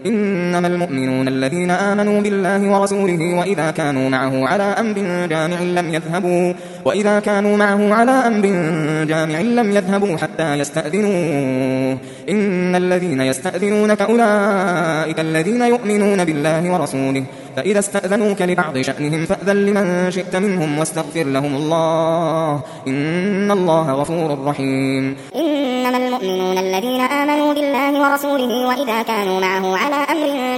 إنما المؤمنون الذين آمنوا بالله ورسوله وإذا كانوا معه على أمر جامع لم يذهبوا حتى يستأذنوه. إن الذين يستأذنونك أولئك الذين يؤمنون بالله ورسوله، فإذا استأذنوك لبعض شأنهم فأذن لمن شئت منهم واستغفر لهم الله، إن الله غفور رحيم. إنما المؤمنون الذين آمنوا بالله ورسوله وإذا كانوا معه على أمر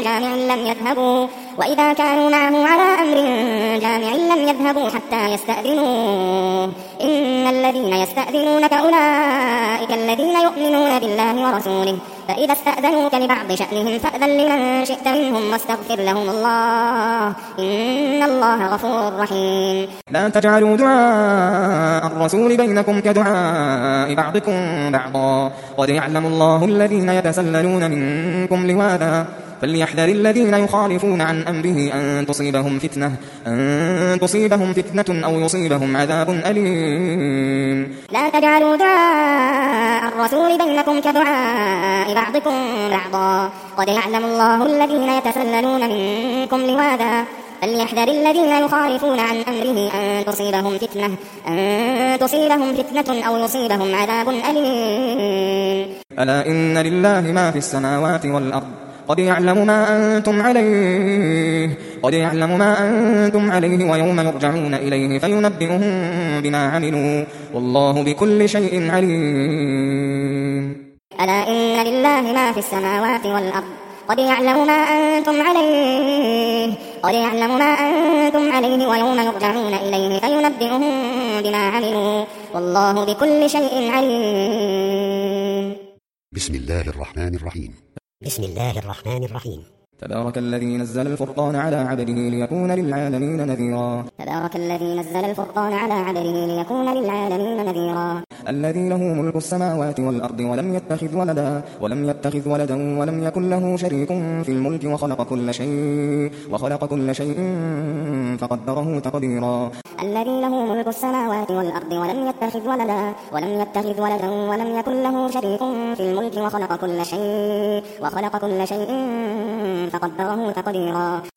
جامع لم يذهبوا حتى يستأذنوه. إن الذين يستأذنونك أولئك الذين يؤمنون بالله ورسوله، فإذا استأذنوك لبعض شأنهم فأذن لمن شئت منهم واستغفر لهم الله، إن الله غفور رحيم. لا تجعلوا دعاء الرسول بينكم كدعاء بعضكم بعضا، قد يعلم الله الذين يتسللون منكم لواذا، فليحذر الذين يخالفون عن أمره أن تصيبهم فتنة أو يصيبهم عذاب أليم. لا تجعلوا دعاء الرسول بينكم كدعاء بعضكم بعضا، قد يعلم الله الذين يتسللون منكم لواذا، فليحذر الذين يخالفون عن أمره أن تصيبهم فتنة أو يصيبهم عذاب أليم. ألا إن لله ما في السماوات والأرض، قد يعلم ما أنتم عليه ويوم يرجعون إليه فينبئهم بما عملوا، والله بكل شيء عليم. ألا إن لله ما في السماوات والأرض، قد يعلم ما أنتم عليه ويوم يرجعون إليه فينبئهم بما عملوا، والله بكل شيء عليم. بسم الله الرحمن الرحيم. تبارك الذي نزل الفرقان على عبده ليكون للعالمين نذيرا. الذي له ملك السماوات والأرض ولم يتخذ ولدا ولم يكن له شريك في الملك وخلق كل شيء فقدره تقديرا. الذي له ملك السماوات والأرض ولم يتخذ ولدا ولم يكن له شريك في الملك وخلق كل شيء فقدره تقديرا.